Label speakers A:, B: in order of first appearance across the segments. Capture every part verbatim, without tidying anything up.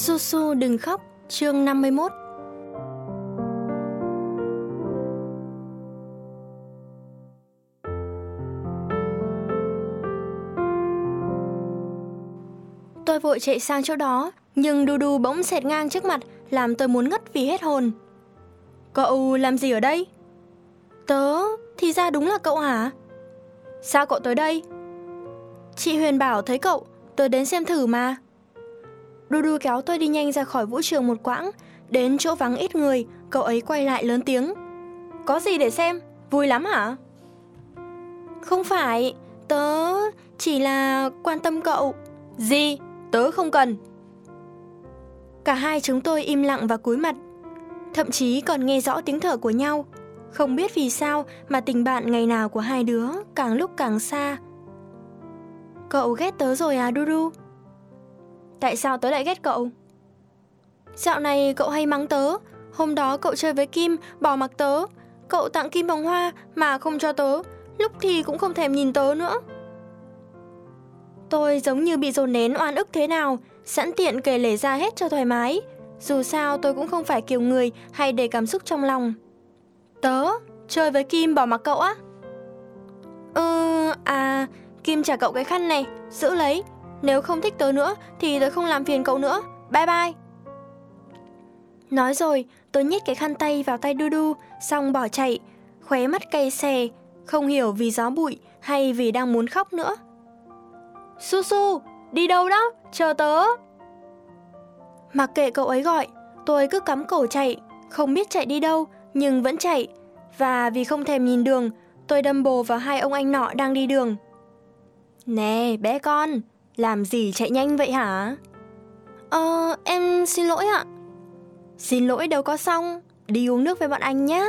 A: Su Su đừng khóc, chương năm mươi mốt. Tôi vội chạy sang chỗ đó, nhưng Dudu bỗng xẹt ngang trước mặt, làm tôi muốn ngất vì hết hồn. Cậu làm gì ở đây? Tớ, thì ra đúng là cậu hả? Sao cậu tới đây? Chị Huyền bảo thấy cậu, tớ đến xem thử mà. Dudu kéo tôi đi nhanh ra khỏi vũ trường một quãng, đến chỗ vắng ít người, cậu ấy quay lại lớn tiếng. Có gì để xem? Vui lắm hả? Không phải, tớ chỉ là quan tâm cậu. Gì? Tớ không cần. Cả hai chúng tôi im lặng và cúi mặt, thậm chí còn nghe rõ tiếng thở của nhau. Không biết vì sao mà tình bạn ngày nào của hai đứa càng lúc càng xa. Cậu ghét tớ rồi à Dudu? Tại sao tớ lại ghét cậu? Dạo này cậu hay mắng tớ. Hôm đó cậu chơi với Kim, bỏ mặc tớ. Cậu tặng Kim vòng hoa mà không cho tớ. Lúc thì cũng không thèm nhìn tớ nữa. Tôi giống như bị dồn nén oan ức thế nào, sẵn tiện kể lể ra hết cho thoải mái. Dù sao tôi cũng không phải kiểu người hay để cảm xúc trong lòng. Tớ chơi với Kim bỏ mặc cậu á? Ừ, à, Kim trả cậu cái khăn này, giữ lấy. Nếu không thích tớ nữa thì tớ không làm phiền cậu nữa. Bye bye. Nói rồi, tôi nhét cái khăn tay vào tay Dudu, xong bỏ chạy, khóe mắt cay xè, không hiểu vì gió bụi hay vì đang muốn khóc nữa. Su Su, đi đâu đó? Chờ tớ. Mặc kệ cậu ấy gọi, tôi cứ cắm cổ chạy, không biết chạy đi đâu, nhưng vẫn chạy. Và vì không thèm nhìn đường, tôi đâm bồ vào hai ông anh nọ đang đi đường. Nè, bé con, làm gì chạy nhanh vậy hả? Ờ, em xin lỗi ạ. Xin lỗi đâu có xong, đi uống nước với bọn anh nhé.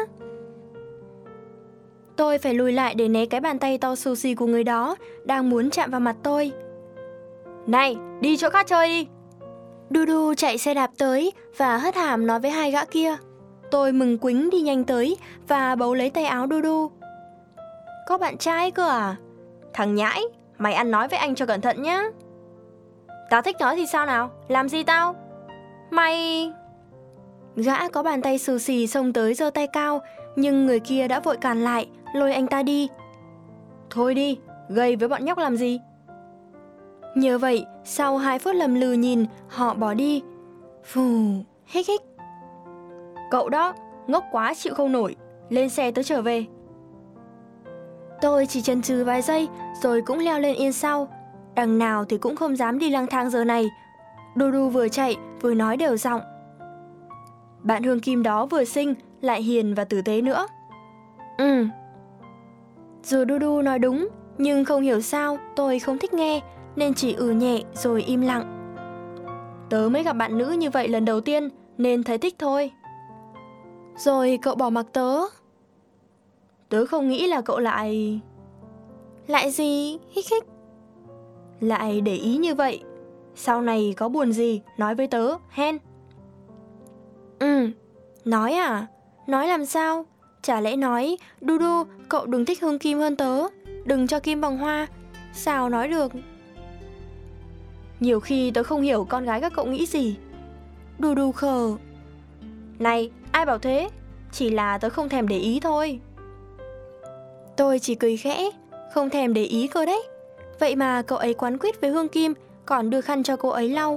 A: Tôi phải lùi lại để né cái bàn tay to xù xì của người đó đang muốn chạm vào mặt tôi. Này, đi chỗ khác chơi đi. Dudu chạy xe đạp tới và hất hàm nói với hai gã kia. Tôi mừng quính đi nhanh tới và bấu lấy tay áo Dudu. Có bạn trai cơ à? Thằng nhãi, mày ăn nói với anh cho cẩn thận nhá. Tao thích nói thì sao nào? Làm gì tao? Mày... Gã có bàn tay xù xì xông tới giơ tay cao, nhưng người kia đã vội cản lại, lôi anh ta đi. Thôi đi, gây với bọn nhóc làm gì? Nhờ vậy, sau hai phút lầm lừ nhìn, họ bỏ đi. Phù, hích hích. Cậu đó, ngốc quá chịu không nổi, lên xe tớ trở về. Tôi chỉ chần chừ vài giây, rồi cũng leo lên yên sau. Đằng nào thì cũng không dám đi lang thang giờ này. Dudu vừa chạy, vừa nói đều giọng. Bạn Hương Kim đó vừa xinh, lại hiền và tử tế nữa. Ừ. Dù Dudu nói đúng, nhưng không hiểu sao tôi không thích nghe, nên chỉ ừ nhẹ rồi im lặng. Tớ mới gặp bạn nữ như vậy lần đầu tiên, nên thấy thích thôi. Rồi cậu bỏ mặc tớ. Tớ không nghĩ là cậu lại... Lại gì? Hích hích. Lại để ý như vậy. Sau này có buồn gì, nói với tớ, hen. Ừ, nói à? Nói làm sao? Chả lẽ nói, Dudu, cậu đừng thích Hương Kim hơn tớ, đừng cho Kim vòng hoa. Sao nói được? Nhiều khi tớ không hiểu con gái các cậu nghĩ gì. Dudu khờ. Này, ai bảo thế? Chỉ là tớ không thèm để ý thôi. Tôi chỉ cười khẽ, không thèm để ý cơ đấy. Vậy mà cậu ấy quán quýt với Hương Kim, còn đưa khăn cho cô ấy lau.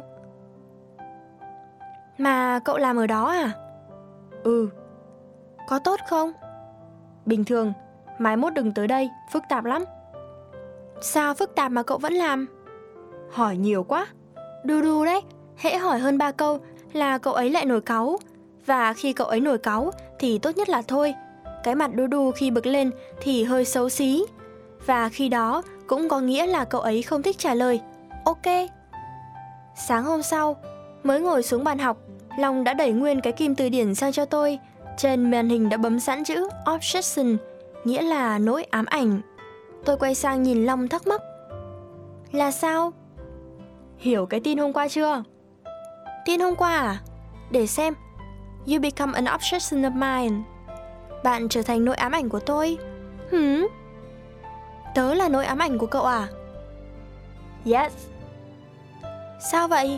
A: Mà cậu làm ở đó à? Ừ. Có tốt không? Bình thường, mai mốt đừng tới đây, phức tạp lắm. Sao phức tạp mà cậu vẫn làm? Hỏi nhiều quá. Dudu đấy, hễ hỏi hơn ba câu là cậu ấy lại nổi cáu. Và khi cậu ấy nổi cáu thì tốt nhất là thôi. Cái mặt Dudu khi bực lên thì hơi xấu xí. Và khi đó cũng có nghĩa là cậu ấy không thích trả lời. Ok. Sáng hôm sau, mới ngồi xuống bàn học, Long đã đẩy nguyên cái kim từ điển sang cho tôi. Trên màn hình đã bấm sẵn chữ Obsession, nghĩa là nỗi ám ảnh. Tôi quay sang nhìn Long thắc mắc. Là sao? Hiểu cái tin hôm qua chưa? Tin hôm qua à? Để xem. You become an obsession of mine. Bạn trở thành nỗi ám ảnh của tôi. Hửm? Tớ là nỗi ám ảnh của cậu à? Yes. Sao vậy?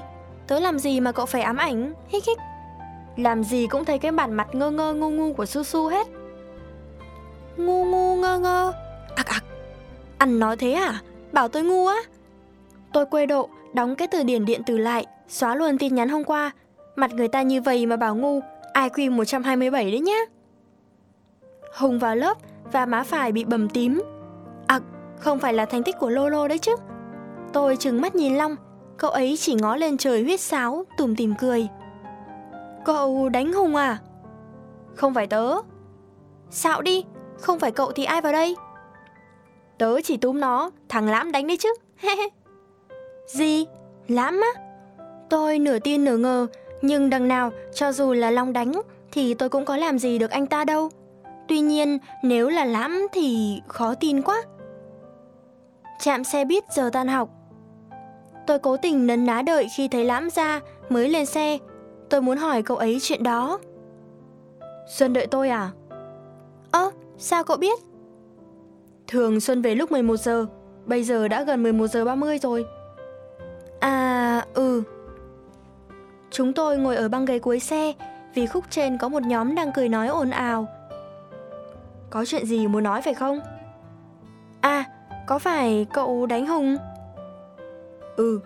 A: Tớ làm gì mà cậu phải ám ảnh? Hích hích. Làm gì cũng thấy cái bản mặt ngơ ngơ ngu ngu của Su Su hết. Ngu ngu ngơ ngơ. Ặc ặc. Ăn nói thế à? Bảo tôi ngu á? Tôi quê độ, đóng cái từ điển điện tử lại, xóa luôn tin nhắn hôm qua. Mặt người ta như vậy mà bảo ngu, i kiu một trăm hai mươi bảy đấy nhá. Hùng vào lớp và má phải bị bầm tím. Ặc, không phải là thành tích của Lolo đấy chứ. Tôi trừng mắt nhìn Long, cậu ấy chỉ ngó lên trời huýt sáo, tủm tỉm cười. Cậu đánh Hùng à? Không phải tớ. Xạo đi, không phải cậu thì ai vào đây? Tớ chỉ túm nó, thằng Lãm đánh đấy chứ. Gì? Lãm á? Tôi nửa tin nửa ngờ, nhưng đằng nào cho dù là Long đánh thì tôi cũng có làm gì được anh ta đâu. Tuy nhiên nếu là Lãm thì khó tin quá. Trạm xe buýt giờ tan học. Tôi cố tình nấn ná đợi khi thấy Lãm ra mới lên xe. Tôi muốn hỏi cậu ấy chuyện đó. Xuân đợi tôi à? Ơ, sao cậu biết? Thường Xuân về lúc mười một giờ, bây giờ đã gần mười một giờ ba mươi rồi. À, ừ. Chúng tôi ngồi ở băng ghế cuối xe vì khúc trên có một nhóm đang cười nói ồn ào. Có chuyện gì muốn nói phải không? À, có phải cậu đánh Hùng? Ừ.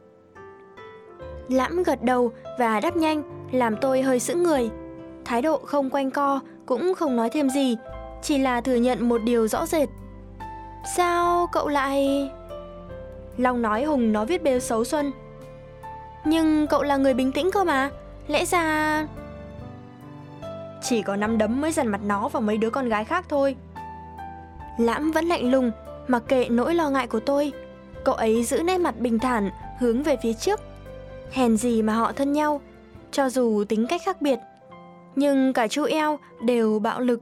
A: Lãm gật đầu và đáp nhanh, làm tôi hơi sững người. Thái độ không quanh co, cũng không nói thêm gì, chỉ là thừa nhận một điều rõ rệt. Sao cậu lại... Long nói Hùng nó viết bêu xấu Xuân. Nhưng cậu là người bình tĩnh cơ mà, lẽ ra... Chỉ có nắm đấm mới dằn mặt nó và mấy đứa con gái khác thôi. Lãm vẫn lạnh lùng, mặc kệ nỗi lo ngại của tôi. Cậu ấy giữ nét mặt bình thản, hướng về phía trước. Hèn gì mà họ thân nhau, cho dù tính cách khác biệt, nhưng cả chu eo đều bạo lực.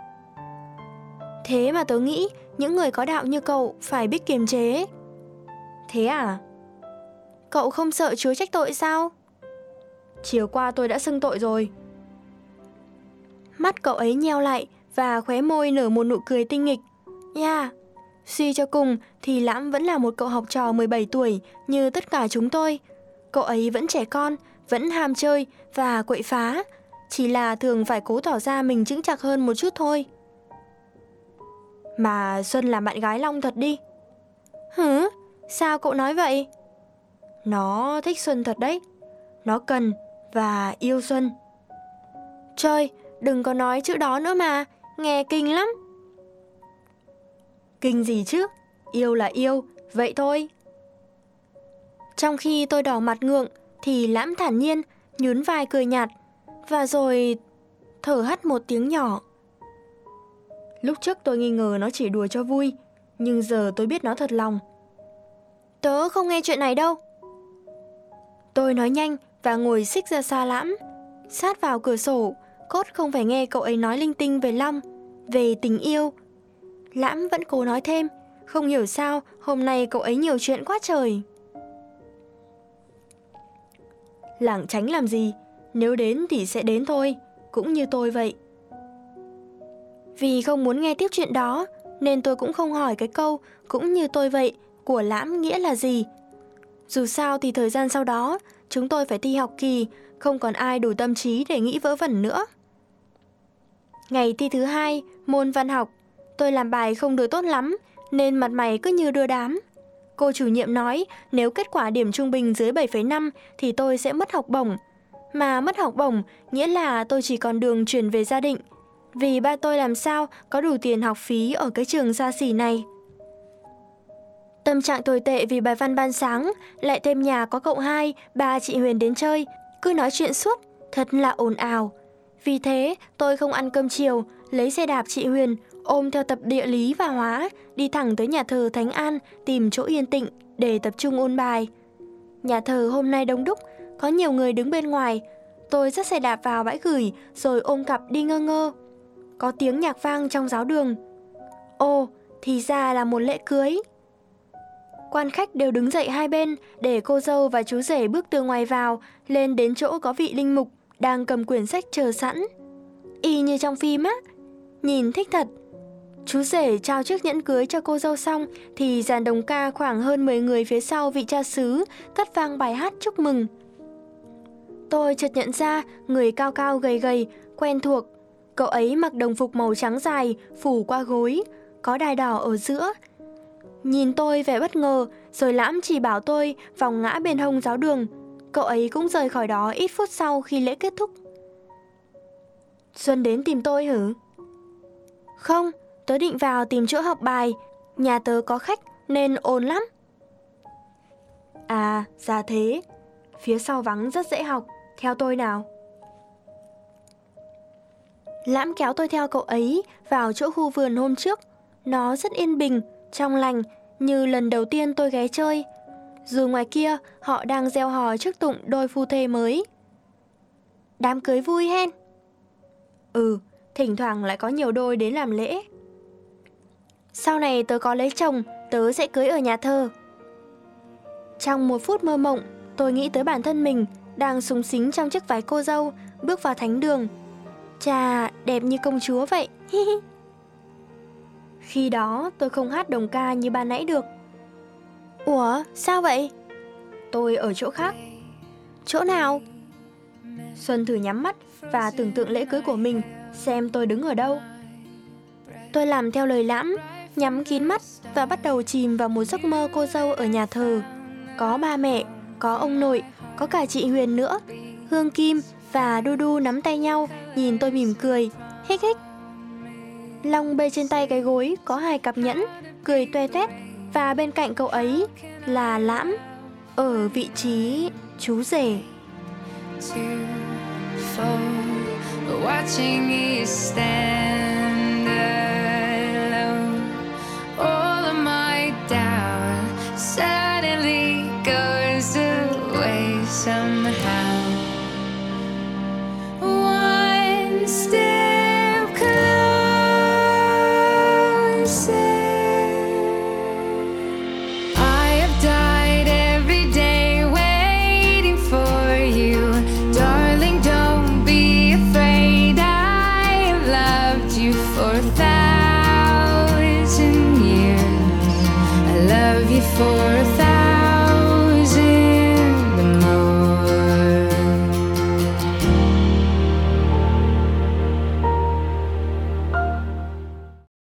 A: Thế mà tớ nghĩ những người có đạo như cậu phải biết kiềm chế. Thế à? Cậu không sợ Chúa trách tội sao? Chiều qua tôi đã xưng tội rồi. Mắt cậu ấy nheo lại và khóe môi nở một nụ cười tinh nghịch. Yeah. Suy cho cùng thì Lãm vẫn là một cậu học trò mười bảy tuổi như tất cả chúng tôi. Cậu ấy vẫn trẻ con, vẫn ham chơi và quậy phá, chỉ là thường phải cố tỏ ra mình chững chạc hơn một chút thôi. Mà Xuân là bạn gái Long thật đi. Hử? Sao cậu nói vậy? Nó thích Xuân thật đấy. Nó cần và yêu Xuân. Trời, đừng có nói chữ đó nữa mà, nghe kinh lắm. Kinh gì chứ? Yêu là yêu, vậy thôi. Trong khi tôi đỏ mặt ngượng thì Lãm thản nhiên, nhún vai cười nhạt, và rồi thở hắt một tiếng nhỏ. Lúc trước tôi nghi ngờ nó chỉ đùa cho vui, nhưng giờ tôi biết nó thật lòng. Tớ không nghe chuyện này đâu. Tôi nói nhanh và ngồi xích ra xa Lãm, sát vào cửa sổ, cốt không phải nghe cậu ấy nói linh tinh về Long, về tình yêu. Lãm vẫn cố nói thêm, không hiểu sao hôm nay cậu ấy nhiều chuyện quá trời. Lảng tránh làm gì, nếu đến thì sẽ đến thôi, cũng như tôi vậy. Vì không muốn nghe tiếp chuyện đó, nên tôi cũng không hỏi cái câu cũng như tôi vậy của Lãm nghĩa là gì. Dù sao thì thời gian sau đó, chúng tôi phải thi học kỳ, không còn ai đủ tâm trí để nghĩ vớ vẩn nữa. Ngày thi thứ hai, môn văn học, tôi làm bài không được tốt lắm, nên mặt mày cứ như đưa đám. Cô chủ nhiệm nói nếu kết quả điểm trung bình dưới bảy phẩy năm thì tôi sẽ mất học bổng. Mà mất học bổng nghĩa là tôi chỉ còn đường chuyển về gia đình, vì ba tôi làm sao có đủ tiền học phí ở cái trường xa xỉ này. Tâm trạng tồi tệ vì bài văn ban sáng, lại thêm nhà có cậu hai, ba chị Huyền đến chơi, cứ nói chuyện suốt, thật là ồn ào. Vì thế tôi không ăn cơm chiều, lấy xe đạp chị Huyền, ôm theo tập địa lý và hóa, đi thẳng tới nhà thờ Thánh An tìm chỗ yên tĩnh để tập trung ôn bài. Nhà thờ hôm nay đông đúc, có nhiều người đứng bên ngoài. Tôi dắt xe đạp vào bãi gửi rồi ôm cặp đi ngơ ngơ. Có tiếng nhạc vang trong giáo đường. Ồ, thì ra là một lễ cưới. Quan khách đều đứng dậy hai bên để cô dâu và chú rể bước từ ngoài vào, lên đến chỗ có vị linh mục đang cầm quyển sách chờ sẵn. Y như trong phim á, nhìn thích thật. Chú rể trao chiếc nhẫn cưới cho cô dâu xong thì dàn đồng ca khoảng hơn mười người phía sau vị cha xứ cất vang bài hát chúc mừng. Tôi chợt nhận ra người cao cao gầy gầy, quen thuộc. Cậu ấy mặc đồng phục màu trắng dài, phủ qua gối, có đai đỏ ở giữa. Nhìn tôi vẻ bất ngờ, rồi Lãm chỉ bảo tôi vòng ngã bên hông giáo đường. Cậu ấy cũng rời khỏi đó ít phút sau khi lễ kết thúc. Xuân đến tìm tôi hử? Không, tớ định vào tìm chỗ học bài. Nhà tớ có khách nên ồn lắm. À, ra thế. Phía sau vắng rất dễ học. Theo tôi nào. Lãm kéo tôi theo cậu ấy vào chỗ khu vườn hôm trước. Nó rất yên bình, trong lành, như lần đầu tiên tôi ghé chơi. Dù ngoài kia họ đang reo hò chúc tụng đôi phu thê mới. Đám cưới vui hen. Ừ, thỉnh thoảng lại có nhiều đôi đến làm lễ. Sau này tớ có lấy chồng, tớ sẽ cưới ở nhà thờ. Trong một phút mơ mộng, tôi nghĩ tới bản thân mình đang súng xính trong chiếc váy cô dâu, bước vào thánh đường. Chà, đẹp như công chúa vậy. Khi đó tôi không hát đồng ca như ban nãy được. Ủa, sao vậy? Tôi ở chỗ khác. Chỗ nào? Xuân thử nhắm mắt và tưởng tượng lễ cưới của mình, xem tôi đứng ở đâu. Tôi làm theo lời Lãm, nhắm kín mắt và bắt đầu chìm vào một giấc mơ cô dâu ở nhà thờ. Có ba mẹ, có ông nội, có cả chị Huyền nữa. Hương Kim và Du Du nắm tay nhau, nhìn tôi mỉm cười, hích hích. Long bê trên tay cái gối có hai cặp nhẫn, cười toe toét, và bên cạnh cậu ấy là Lãm, ở vị trí chú rể.
B: For a thousand